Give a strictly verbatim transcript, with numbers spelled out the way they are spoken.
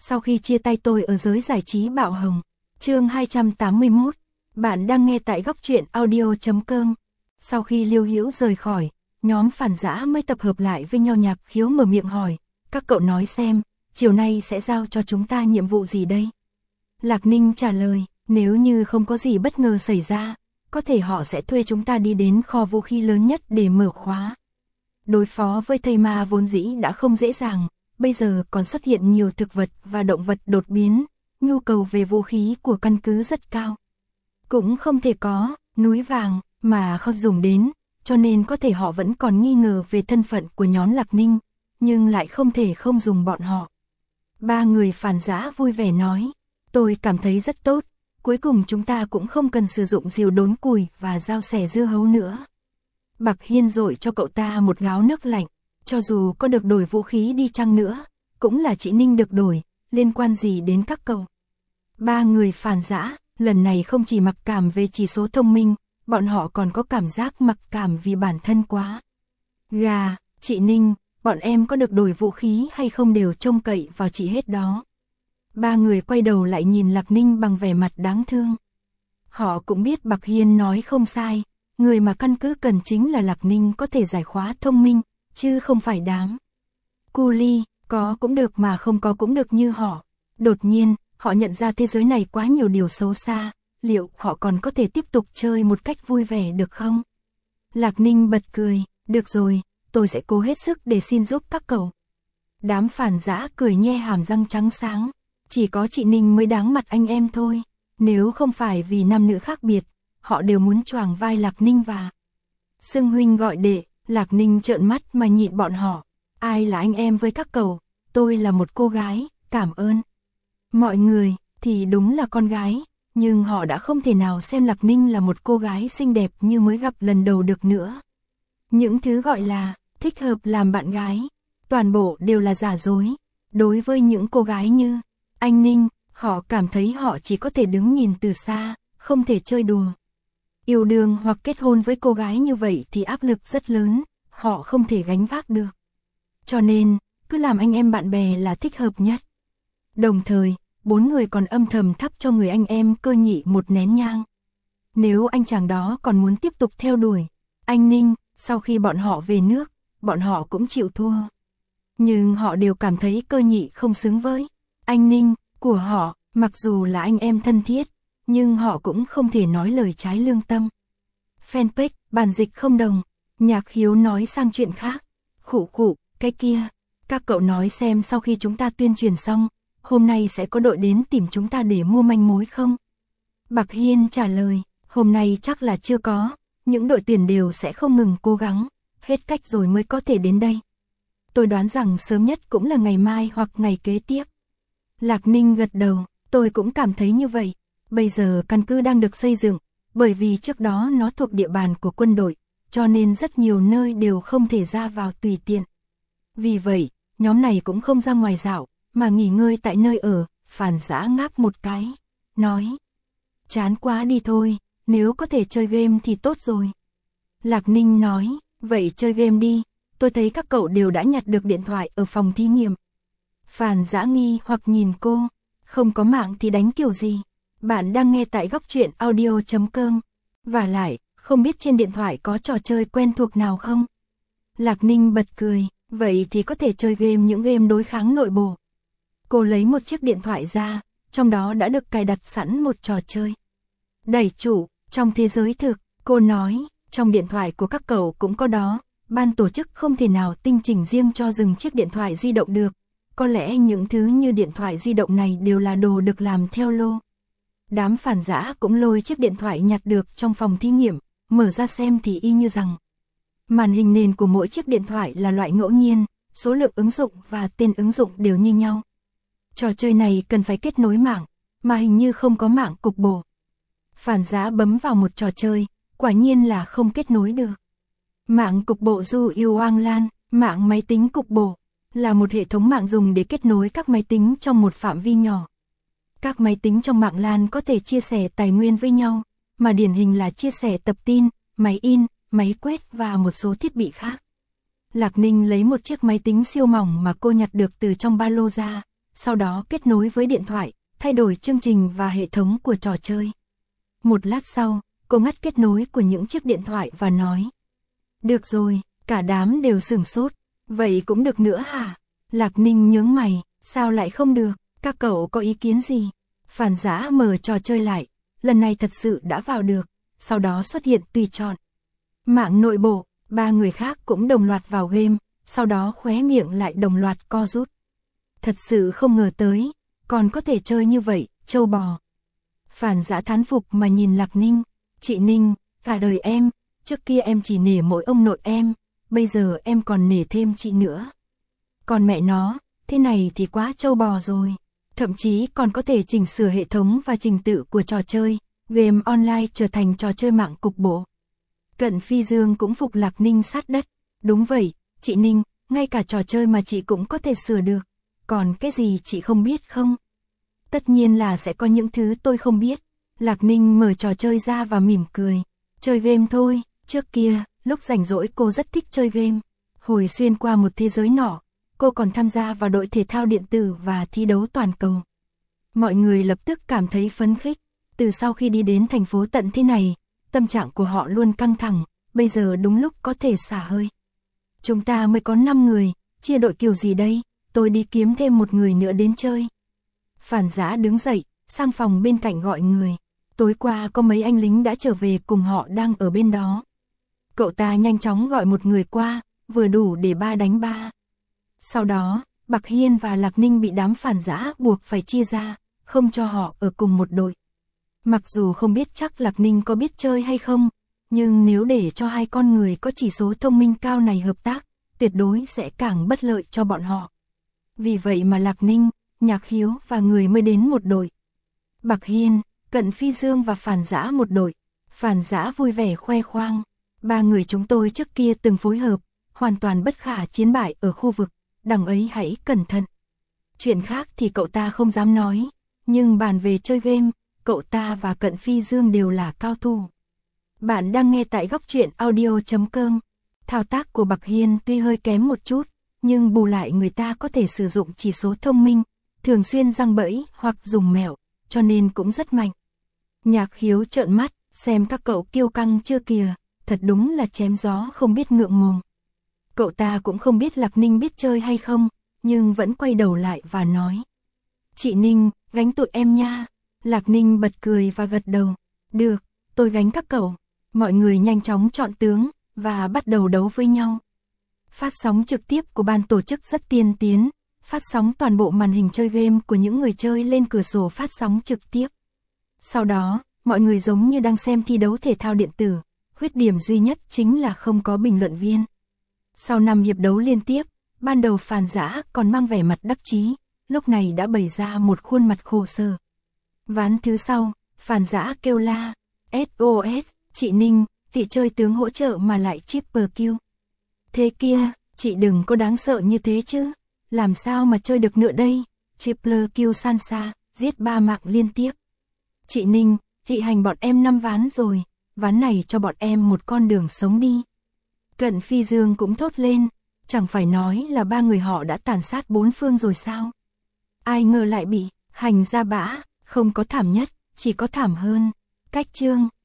sau khi chia tay tôi ở giới giải trí bạo hồng. Chương hai trăm tám mươi mốt. Bạn đang nghe tại góc truyện audio chấm com. Sau khi Liêu Hữu rời khỏi, nhóm Phản Dã mới tập hợp lại với nhau. Nhạc Khiếu mở miệng hỏi, các cậu nói xem, chiều nay sẽ giao cho chúng ta nhiệm vụ gì đây? Lạc Ninh trả lời, nếu như không có gì bất ngờ xảy ra, có thể họ sẽ thuê chúng ta đi đến kho vũ khí lớn nhất để mở khóa. Đối phó với thây ma vốn dĩ đã không dễ dàng, bây giờ còn xuất hiện nhiều thực vật và động vật đột biến, nhu cầu về vũ khí của căn cứ rất cao. Cũng không thể có núi vàng mà không dùng đến, cho nên có thể họ vẫn còn nghi ngờ về thân phận của nhóm Lạc Ninh, nhưng lại không thể không dùng bọn họ. Ba người Phản Dã vui vẻ nói, tôi cảm thấy rất tốt, cuối cùng chúng ta cũng không cần sử dụng diều đốn củi và dao xẻ dưa hấu nữa. Bạc Hiên dội cho cậu ta một gáo nước lạnh, cho dù có được đổi vũ khí đi chăng nữa, cũng là chị Ninh được đổi, liên quan gì đến các cậu. Ba người Phản Dã lần này không chỉ mặc cảm về chỉ số thông minh, bọn họ còn có cảm giác mặc cảm vì bản thân quá. Gà, chị Ninh, bọn em có được đổi vũ khí hay không đều trông cậy vào chị hết đó. Ba người quay đầu lại nhìn Lạc Ninh bằng vẻ mặt đáng thương. Họ cũng biết Bạc Hiên nói không sai, người mà căn cứ cần chính là Lạc Ninh có thể giải khóa thông minh, chứ không phải đám cu li, có cũng được mà không có cũng được như họ. Đột nhiên, họ nhận ra thế giới này quá nhiều điều xấu xa, liệu họ còn có thể tiếp tục chơi một cách vui vẻ được không? Lạc Ninh bật cười, được rồi, tôi sẽ cố hết sức để xin giúp các cậu. Đám Phản Dã cười nhe hàm răng trắng sáng, chỉ có chị Ninh mới đáng mặt anh em thôi, nếu không phải vì nam nữ khác biệt, họ đều muốn choàng vai Lạc Ninh và xưng huynh gọi đệ. Lạc Ninh trợn mắt mà nhịn bọn họ, ai là anh em với các cậu, tôi là một cô gái, cảm ơn. Mọi người thì đúng là con gái, nhưng họ đã không thể nào xem Lạc Ninh là một cô gái xinh đẹp như mới gặp lần đầu được nữa. Những thứ gọi là thích hợp làm bạn gái, toàn bộ đều là giả dối. Đối với những cô gái như anh Ninh, họ cảm thấy họ chỉ có thể đứng nhìn từ xa, không thể chơi đùa. Yêu đương hoặc kết hôn với cô gái như vậy thì áp lực rất lớn, họ không thể gánh vác được. Cho nên, cứ làm anh em bạn bè là thích hợp nhất. Đồng thời, bốn người còn âm thầm thắp cho người anh em Cơ Nhị một nén nhang. Nếu anh chàng đó còn muốn tiếp tục theo đuổi anh Ninh, sau khi bọn họ về nước, bọn họ cũng chịu thua. Nhưng họ đều cảm thấy Cơ Nhị không xứng với anh Ninh của họ, mặc dù là anh em thân thiết, nhưng họ cũng không thể nói lời trái lương tâm. Fanpage, bản dịch không đồng. Nhạc Khiếu nói sang chuyện khác. Khụ khụ, cái kia, các cậu nói xem sau khi chúng ta tuyên truyền xong, hôm nay sẽ có đội đến tìm chúng ta để mua manh mối không? Bạc Hiên trả lời, hôm nay chắc là chưa có, những đội tuyển đều sẽ không ngừng cố gắng, hết cách rồi mới có thể đến đây. Tôi đoán rằng sớm nhất cũng là ngày mai hoặc ngày kế tiếp. Lạc Ninh gật đầu, tôi cũng cảm thấy như vậy. Bây giờ căn cứ đang được xây dựng, bởi vì trước đó nó thuộc địa bàn của quân đội, cho nên rất nhiều nơi đều không thể ra vào tùy tiện. Vì vậy, nhóm này cũng không ra ngoài dạo, mà nghỉ ngơi tại nơi ở. Phản Dã ngáp một cái, nói, chán quá đi thôi, nếu có thể chơi game thì tốt rồi. Lạc Ninh nói, vậy chơi game đi, tôi thấy các cậu đều đã nhặt được điện thoại ở phòng thí nghiệm. Phản Dã nghi hoặc nhìn cô, không có mạng thì đánh kiểu gì? Bạn đang nghe tại góc truyện audio chấm com. Và lại, không biết trên điện thoại có trò chơi quen thuộc nào không? Lạc Ninh bật cười, vậy thì có thể chơi game những game đối kháng nội bộ. Cô lấy một chiếc điện thoại ra, trong đó đã được cài đặt sẵn một trò chơi. Đẩy chủ, trong thế giới thực, cô nói, trong điện thoại của các cậu cũng có đó, ban tổ chức không thể nào tinh chỉnh riêng cho dừng chiếc điện thoại di động được. Có lẽ những thứ như điện thoại di động này đều là đồ được làm theo lô. Đám Phản Dã cũng lôi chiếc điện thoại nhặt được trong phòng thí nghiệm, mở ra xem thì y như rằng màn hình nền của mỗi chiếc điện thoại là loại ngẫu nhiên, số lượng ứng dụng và tên ứng dụng đều như nhau. Trò chơi này cần phải kết nối mạng, mà hình như không có mạng cục bộ. Phản Dã bấm vào một trò chơi, quả nhiên là không kết nối được. Mạng cục bộ Du Yêu Oang Lan, mạng máy tính cục bộ, là một hệ thống mạng dùng để kết nối các máy tính trong một phạm vi nhỏ. Các máy tính trong mạng LAN có thể chia sẻ tài nguyên với nhau, mà điển hình là chia sẻ tập tin, máy in, máy quét và một số thiết bị khác. Lạc Ninh lấy một chiếc máy tính siêu mỏng mà cô nhặt được từ trong ba lô ra, sau đó kết nối với điện thoại, thay đổi chương trình và hệ thống của trò chơi. Một lát sau, cô ngắt kết nối của những chiếc điện thoại và nói. Được rồi, cả đám đều sửng sốt. Vậy cũng được nữa hả? Lạc Ninh nhướng mày, sao lại không được, các cậu có ý kiến gì? Phản Dã mở trò chơi lại, lần này thật sự đã vào được, sau đó xuất hiện tùy chọn. Mạng nội bộ, ba người khác cũng đồng loạt vào game, sau đó khóe miệng lại đồng loạt co rút. Thật sự không ngờ tới, còn có thể chơi như vậy, trâu bò. Phản Dã thán phục mà nhìn Lạc Ninh, chị Ninh, cả đời em, trước kia em chỉ nể mỗi ông nội em, bây giờ em còn nể thêm chị nữa. Còn mẹ nó, thế này thì quá trâu bò rồi, thậm chí còn có thể chỉnh sửa hệ thống và trình tự của trò chơi, game online trở thành trò chơi mạng cục bộ. Cận Phi Dương cũng phục Lạc Ninh sát đất, đúng vậy, chị Ninh, ngay cả trò chơi mà chị cũng có thể sửa được, còn cái gì chị không biết không? Tất nhiên là sẽ có những thứ tôi không biết. Lạc Ninh mở trò chơi ra và mỉm cười, chơi game thôi, trước kia, lúc rảnh rỗi cô rất thích chơi game, hồi xuyên qua một thế giới nọ, cô còn tham gia vào đội thể thao điện tử và thi đấu toàn cầu. Mọi người lập tức cảm thấy phấn khích, từ sau khi đi đến thành phố tận thế này, tâm trạng của họ luôn căng thẳng, bây giờ đúng lúc có thể xả hơi. Chúng ta mới có năm người, chia đội kiểu gì đây, tôi đi kiếm thêm một người nữa đến chơi. Phản Dã đứng dậy, sang phòng bên cạnh gọi người, tối qua có mấy anh lính đã trở về cùng họ đang ở bên đó. Cậu ta nhanh chóng gọi một người qua, vừa đủ để ba đánh ba. Sau đó, Bạc Hiên và Lạc Ninh bị đám Phản Dã buộc phải chia ra, không cho họ ở cùng một đội. Mặc dù không biết chắc Lạc Ninh có biết chơi hay không, nhưng nếu để cho hai con người có chỉ số thông minh cao này hợp tác, tuyệt đối sẽ càng bất lợi cho bọn họ. Vì vậy mà Lạc Ninh, Nhạc Khiếu và người mới đến một đội. Bạc Hiên, Cận Phi Dương và Phản Dã một đội. Phản Dã vui vẻ khoe khoang. Ba người chúng tôi trước kia từng phối hợp, hoàn toàn bất khả chiến bại ở khu vực, đằng ấy hãy cẩn thận. Chuyện khác thì cậu ta không dám nói, nhưng bàn về chơi game, cậu ta và Cận Phi Dương đều là cao thủ. Bạn đang nghe tại góc truyện audio chấm com. Thao tác của Bạc Hiên tuy hơi kém một chút, nhưng bù lại người ta có thể sử dụng chỉ số thông minh, thường xuyên giăng bẫy hoặc dùng mẹo, cho nên cũng rất mạnh. Nhạc Khiếu trợn mắt, xem các cậu kiêu căng chưa kìa, thật đúng là chém gió không biết ngượng mồm. Cậu ta cũng không biết Lạc Ninh biết chơi hay không, nhưng vẫn quay đầu lại và nói. Chị Ninh, gánh tụi em nha. Lạc Ninh bật cười và gật đầu. Được, tôi gánh các cậu. Mọi người nhanh chóng chọn tướng, và bắt đầu đấu với nhau. Phát sóng trực tiếp của ban tổ chức rất tiên tiến, phát sóng toàn bộ màn hình chơi game của những người chơi lên cửa sổ phát sóng trực tiếp. Sau đó, mọi người giống như đang xem thi đấu thể thao điện tử, khuyết điểm duy nhất chính là không có bình luận viên. Sau năm hiệp đấu liên tiếp, ban đầu Phản Dã còn mang vẻ mặt đắc chí, lúc này đã bày ra một khuôn mặt khổ sở. Ván thứ sau, Phản Dã kêu la, ét ô ét, chị Ninh, chị chơi tướng hỗ trợ mà lại triple kill. Thế kia, chị đừng có đáng sợ như thế chứ, làm sao mà chơi được nữa đây, triple kill Sansa, giết ba mạng liên tiếp. Chị Ninh, chị hành bọn em năm ván rồi, ván này cho bọn em một con đường sống đi. Cận Phi Dương cũng thốt lên, chẳng phải nói là ba người họ đã tàn sát bốn phương rồi sao? Ai ngờ lại bị hành ra bã, không có thảm nhất, chỉ có thảm hơn. Cách chương